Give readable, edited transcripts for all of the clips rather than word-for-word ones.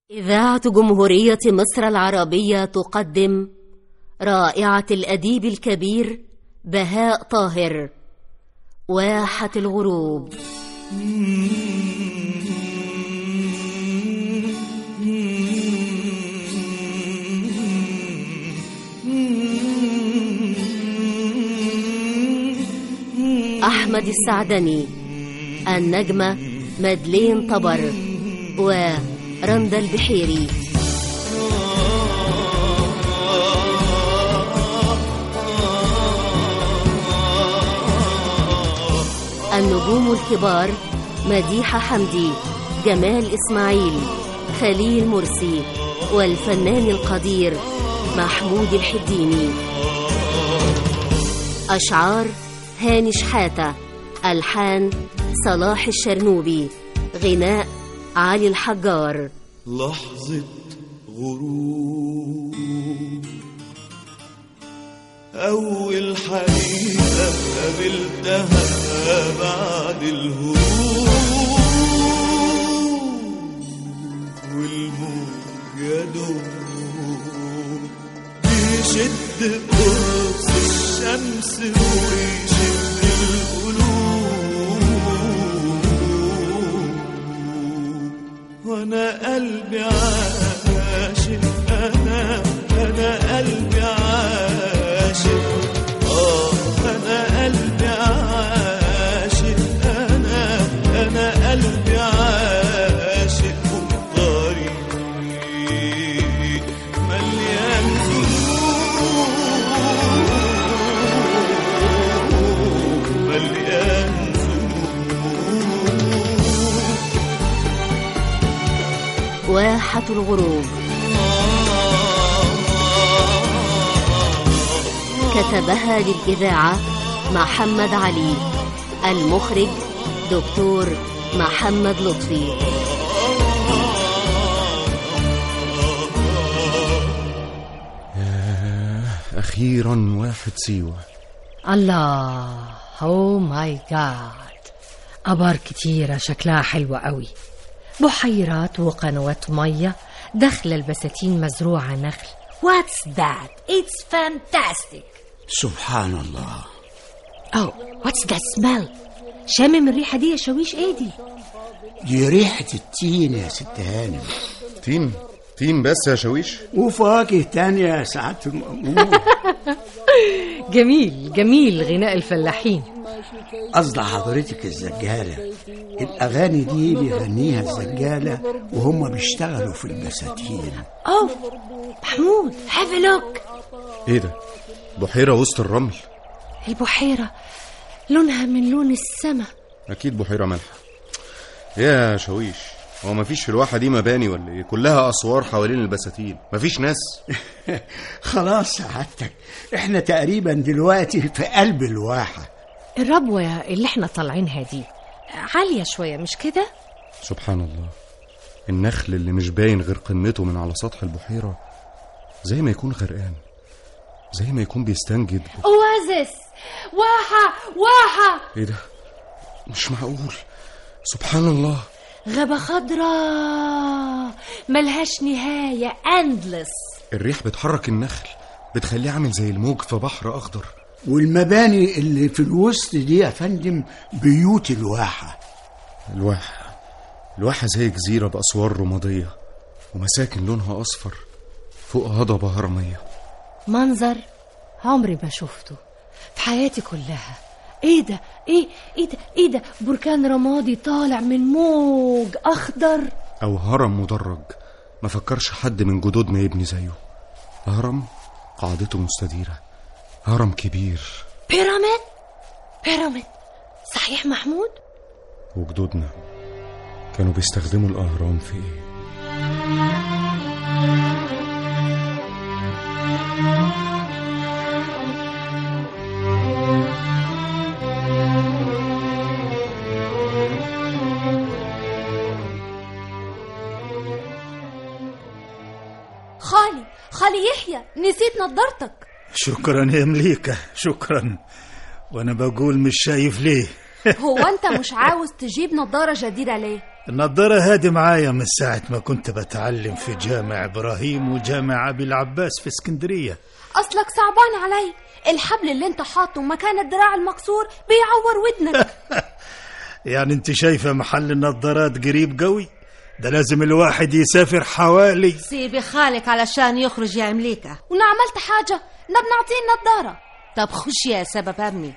إذاعة جمهورية مصر العربية تقدم رائعة الأديب الكبير بهاء طاهر، واحة الغروب. أحمد السعدني، النجمة مدلين طبر ورندا البحيري. النجوم الكبار مديحة حمدي، جمال إسماعيل، خليل مرسي، والفنان القدير محمود الحديني. أشعار هاني شحاتة، ألحان صلاح الشرنوبي، غناء علي الحجار. لحظة غروب، أول حقيقة قابلتها بعد الهروب، والموج يدوب بيشد قرص الشمس ويشد القلوب، وانا قلبي عاشق، انا قلبي عاشق، انا قلبي عاشق، انا قلبي عاشق، والطريق مليان ذنوب، مليان ذنوب. واحة الغروب كتبها للإذاعة محمد علي، المخرج دكتور محمد لطفي. أخيرا واحد سيوة. الله، أوه ماي جاد، أبار كتيرة شكلها حلوة قوي، بحيرات وقنوات مية داخل البساتين مزروعة نخل. What's that? It's fantastic. سبحان الله. Oh, what's that smell? شامم الريحة دي يا شويش؟ ايه دي ريحة التين يا ست هانم. تين بس يا شويش؟ وفواكه تانية يا سعادة المأمور. جميل غناء الفلاحين. قصد حضرتك الزجالة، الأغاني دي بيغنيها الزجالة وهم بيشتغلوا في البساتين. أوه محمود، have a look. ايه ده؟ بحيرة وسط الرمل. البحيرة لونها من لون السماء. أكيد بحيرة مالحة. يا شويش، هو مفيش في الواحة دي مباني ولا ايه؟ كلها أسوار حوالين البساتين، مفيش ناس. خلاص سعادتك، احنا تقريبا دلوقتي في قلب الواحة. الربوة اللي احنا طالعينها دي عالية شوية مش كده؟ سبحان الله، النخل اللي مش باين غير قمته من على سطح البحيرة زي ما يكون غرقان، زي ما يكون بيستنجد. اوازس، واحة. ايه ده؟ مش معقول، سبحان الله. غابة خضراء ملهاش نهاية، endless. الريح بتحرك النخل، بتخليه عامل زي الموج في بحر أخضر. والمباني اللي في الوسط دي يا فندم بيوت الواحة. الواحة زي جزيرة بأسوار رمادية ومساكن لونها أصفر فوق هضبة هرمية. منظر عمري ما شفته في حياتي كلها. ايه ده؟ ايه ده؟ بركان رمادي طالع من موج أخضر، أو هرم مدرج ما فكرش حد من جدودنا يبني زيه. هرم قاعدته مستديرة، هرم كبير، بيراميد. صحيح محمود؟ وجدودنا كانوا بيستخدموا الأهرام في ايه؟ خالي يحيى، نسيت نضارتك. شكرا يا مليكة، شكرا. وانا بقول مش شايف ليه. هو انت مش عاوز تجيب نضارة جديدة ليه؟ النضارة هادي معايا من ساعة ما كنت بتعلم في جامع إبراهيم وجامع أبي العباس في اسكندرية. اصلك صعبان علي، الحبل اللي انت حاطه مكان الدراع المكسور بيعور ودنك. يعني انت شايفة محل النضارات قريب قوي؟ ده لازم الواحد يسافر حوالي. سيبي خالك علشان يخرج يا أمليكة. وانا عملت حاجة؟ ده بنعطيه النضارة. طب خشي يا سبب أمني.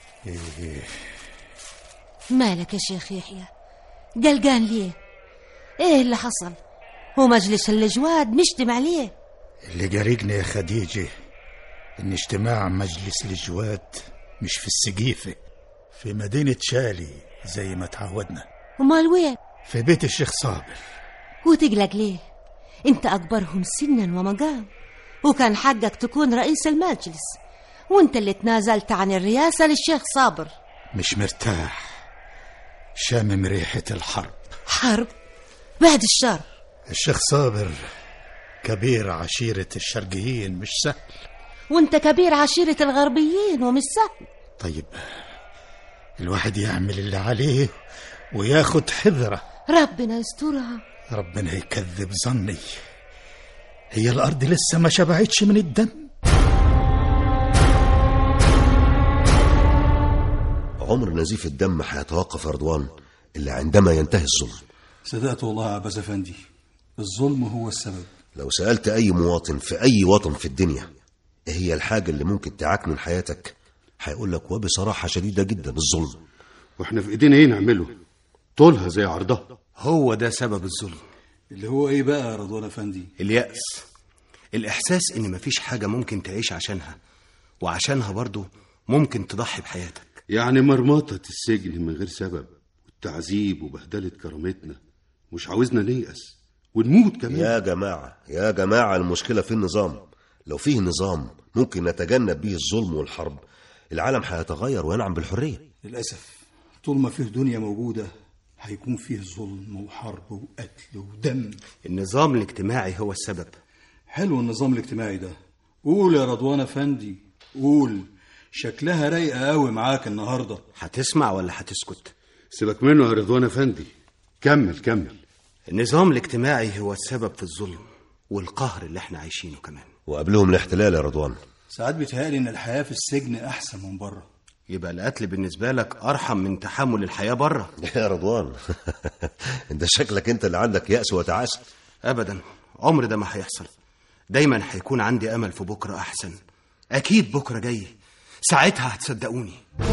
مالك يا شيخ يحيى قلقان ليه؟ ايه اللي حصل؟ هو مجلس الجواد مشتم عليه؟ اللي قرقني يا خديجة ان اجتماع مجلس الجواد مش في السقيفة، في مدينة شالي زي ما تعودنا. امال وين؟ في بيت الشيخ صابر. وتقلق ليه؟ انت اكبرهم سنا ومقام، وكان حقك تكون رئيس المجلس، وانت اللي تنازلت عن الرئاسة للشيخ صابر. مش مرتاح، شامم ريحة الحرب. حرب؟ بعد الشر. الشيخ صابر كبير عشيرة الشرقيين، مش سهل. وانت كبير عشيرة الغربيين ومش سهل. طيب الواحد يعمل اللي عليه وياخد حذره. ربنا يسترها. ربنا يكذب ظني. هي الأرض لسه ما شبعتش من الدم. عمر نزيف الدم هيتوقف يا رضوان إلا عندما ينتهي الظلم. صدقت والله يا عباس أفندي، الظلم هو السبب. لو سألت أي مواطن في أي وطن في الدنيا إيه هي الحاجة اللي ممكن تعكنن حياتك، هيقول لك وبصراحة شديدة جدا الظلم. واحنا في ايدينا ايه نعمله؟ طولها زي عرضها. هو ده سبب الظلم. اللي هو ايه بقى يا رضوان أفندي؟ اليأس، الإحساس إن مفيش حاجة ممكن تعيش عشانها، وعشانها برضو ممكن تضحي بحياتك. يعني مرمطة السجن من غير سبب، والتعذيب وبهدلة كرامتنا، مش عاوزنا نيأس ونموت كمان. يا جماعة المشكلة في النظام. لو فيه نظام ممكن نتجنب به الظلم والحرب، العالم هيتغير وينعم بالحرية. للأسف طول ما فيه دنيا موجودة هيكون فيه ظلم وحرب وقتل ودم. النظام الاجتماعي هو السبب. حلو النظام الاجتماعي ده. قول يا رضوان أفندي قول، شكلها رايقة قوي معاك النهاردة. هتسمع ولا هتسكت؟ سيبك منه يا رضوان أفندي، كمل. النظام الاجتماعي هو السبب في الظلم والقهر اللي احنا عايشينه كمان، وقبلهم الاحتلال يا رضوان. ساعات بيتهيألي ان الحياة في السجن احسن من بره. يبقى القتل بالنسبة لك ارحم من تحمل الحياة بره. يا رضوان انت شكلك انت اللي عندك يأس وتعاسة. ابدا، عمر ده ما هيحصل. دايما هيكون عندي امل في بكرة احسن. اكيد بكرة جاي، ساعتها هتصدقوني.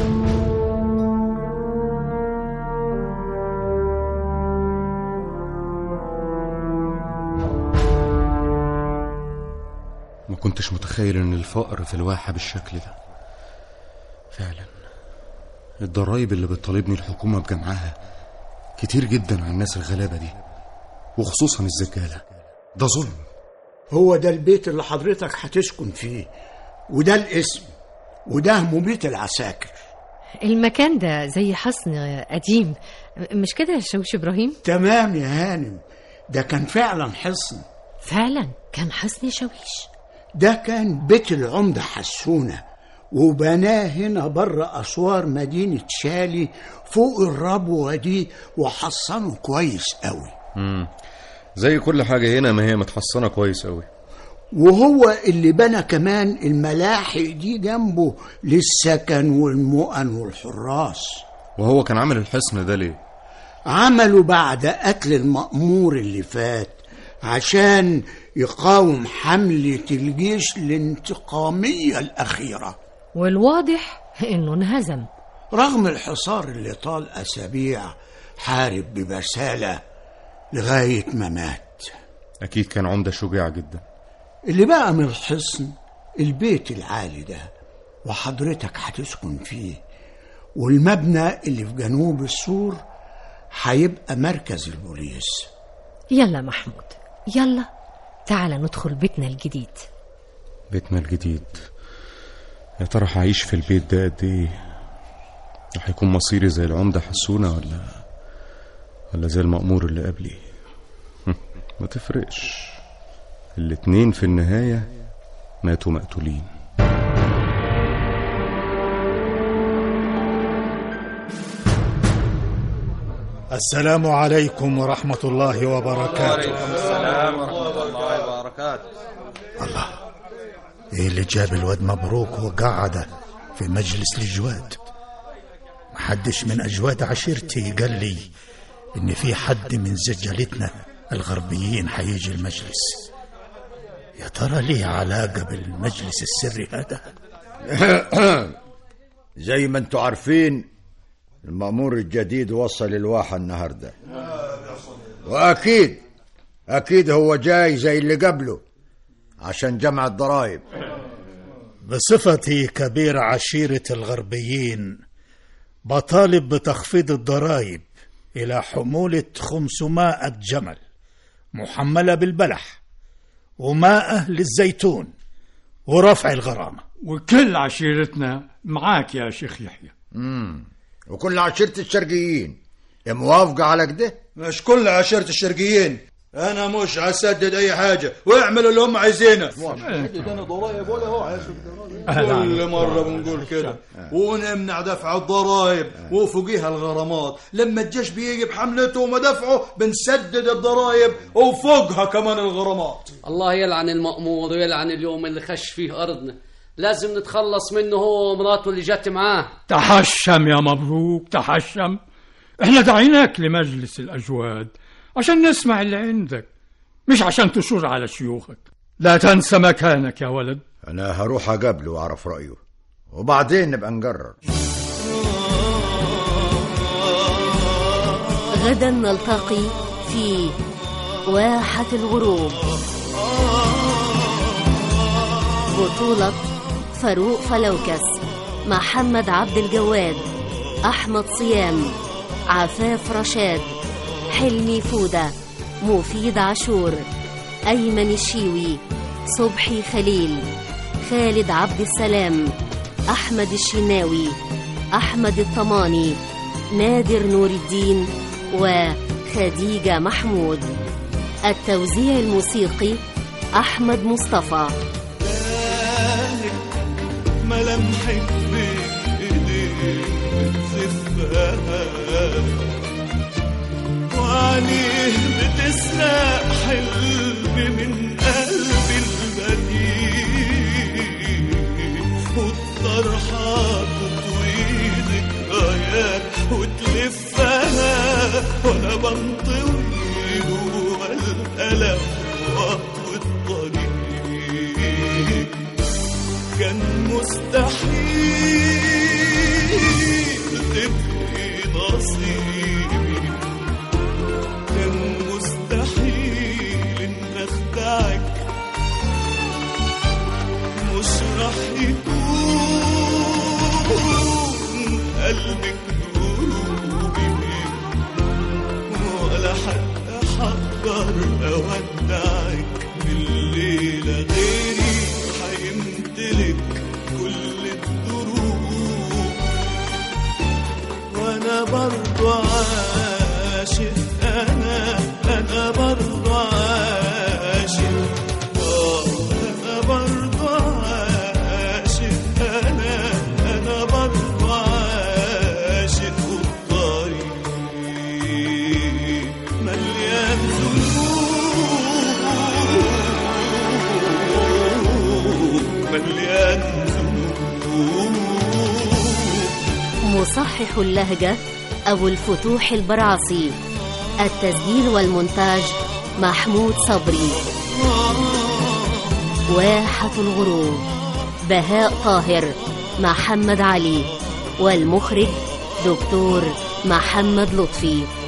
ما كنتش متخيل ان الفقر في الواحة بالشكل ده. فعلا الضرايب اللي بتطالبني الحكومة بجمعها كتير جدا على الناس الغلابة دي، وخصوصا الزجالة. ده ظلم. هو ده البيت اللي حضرتك هتسكن فيه، وده الاسم، وده مبيت العساكر. المكان ده زي حصن قديم، مش كده يا شوش إبراهيم؟ تمام يا هانم، ده كان فعلا حصن. فعلا كان حصن شويش. ده كان بيت العمدة حسونة، وبناه هنا بره أسوار مدينة شالي فوق الربوة دي، وحصنه كويس قوي. زي كل حاجة هنا ما هي متحصنة كويس قوي. وهو اللي بنى كمان الملاحق دي جنبه للسكن والمؤن والحراس. وهو كان عمل الحصن ده ليه؟ عمله بعد قتل المأمور اللي فات، عشان يقاوم حملة الجيش الانتقامية الأخيرة. والواضح إنه انهزم. رغم الحصار اللي طال أسابيع، حارب ببسالة لغاية ما مات. أكيد كان عمدة شجاع جدا. اللي بقى من الحصن البيت العالي ده، وحضرتك هتسكن فيه، والمبنى اللي في جنوب السور هيبقى مركز البوليس. يلا محمود، يلا تعال ندخل بيتنا الجديد. بيتنا الجديد؟ يا ترى هعيش في البيت ده قد ايه؟ هيكون مصيري زي العمدة حسونة ولا زي المأمور اللي قبلي؟ ما تفرقش، الاتنين في النهاية ماتوا مقتولين. السلام عليكم ورحمة الله وبركاته. وعليكم السلام ورحمة الله وبركاته. الله، ايه اللي جاب الواد مبروك وقعده في مجلس الجواد؟ محدش من أجواد عشيرتي قال لي إن في حد من زجالتنا الغربيين حيجي المجلس. يا ترى ليه علاقة بالمجلس السري هذا؟ زي ما انتوا عارفين المأمور الجديد وصل الواحة النهاردة، وأكيد هو جاي زي اللي قبله عشان جمع الضرائب. بصفتي كبير عشيرة الغربيين بطالب بتخفيض الضرائب إلى حمولة 500 جمل محملة بالبلح وماء للزيتون ورفع الغرامة. وكل عشيرتنا معاك يا شيخ يحيى. وكل عشيرة الشرقيين موافقة على كده؟ مش كل عشيرة الشرقيين، أنا مش هسدد أي حاجة ويعملوا اللي هم عايزينه. أنا ضرائب ولا هو عايز كل مرة بنقول كده ونمنع دفع الضرائب وفوقيها الغرامات. لما الجيش بيجي بحملته ومدافعه بنسدد الضرائب وفوقها كمان الغرامات. الله يلعن المأمور ويلعن اليوم اللي خش فيه أرضنا. لازم نتخلص منه هو ومراته اللي جت معاه. تحشم يا مبروك، تحشم. احنا دعيناك لمجلس الأجواد عشان نسمع اللي عندك، مش عشان تشور على شيوخك. لا تنسى مكانك يا ولد. أنا هروح أقابله وأعرف رأيه وبعدين نبقى نقرر. غدا نلتقي في واحة الغروب. بطولة فاروق فلوكس، محمد عبد الجواد، أحمد صيام، عفاف رشاد، حلمي فودة، مفيد عاشور، أيمن الشيوي، صبحي خليل، خالد عبد السلام، أحمد الشناوي، أحمد الطماني، نادر نور الدين وخديجة محمود. التوزيع الموسيقي أحمد مصطفى. ملامحك بإيديك بتزفها وعليه بتسرق حلمي من قلبي البديع، والطرحة تطوي ذكريات وتلفها وانا بنطوي جوا الألم وأطوي الطريق. كان مستحيل تبقي نصيبي، كان مستحيل ان اخدعك، مش رح يكون قلبك قلوبي ولا حتى حقدر اودعك. بالليلة غيري حيمتلك كل الدروب وانا برضو عاشق. انا برضو عاشق، انا برضو عاشق، انا برضو عاشق. والطريق مليان مصحح اللهجة أبو الفتوح البرعصي. التسجيل والمونتاج محمود صبري. واحة الغروب بهاء طاهر، محمد علي، والمخرج دكتور محمد لطفي.